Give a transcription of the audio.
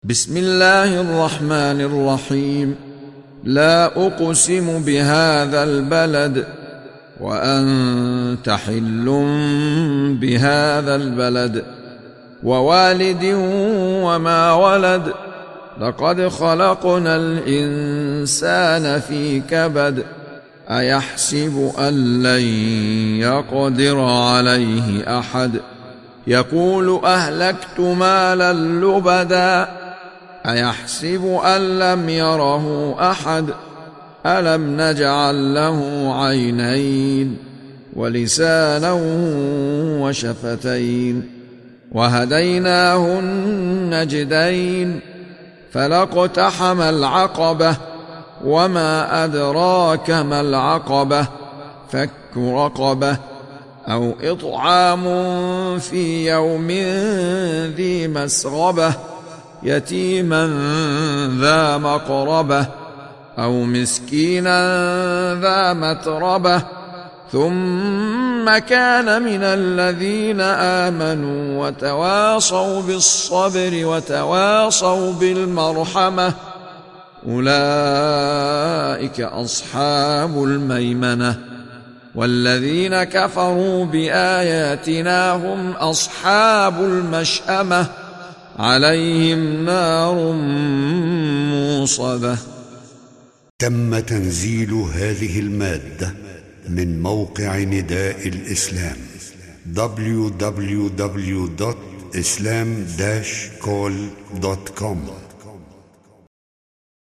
بسم الله الرحمن الرحيم. لا أقسم بهذا البلد وأنت حل بهذا البلد ووالد وما ولد لقد خلقنا الإنسان في كبد أيحسب أن لن يقدر عليه أحد يقول أهلكت مالا لبدا أيحسب أن لم يره أحد ألم نجعل له عينين ولسانا وشفتين وهديناه النجدين فلاقتحم العقبة وما أدراك ما العقبة فك رقبة أو إطعام في يوم ذي مسغبة يتيما ذا مقربة أو مسكينا ذا متربة ثم كان من الذين آمنوا وتواصوا بالصبر وتواصوا بالمرحمة أولئك أصحاب الميمنة والذين كفروا بآياتنا هم أصحاب المشأمة عليهم نار موصدة. تم تنزيل هذه المادة من موقع نداء الإسلام www.islam-call.com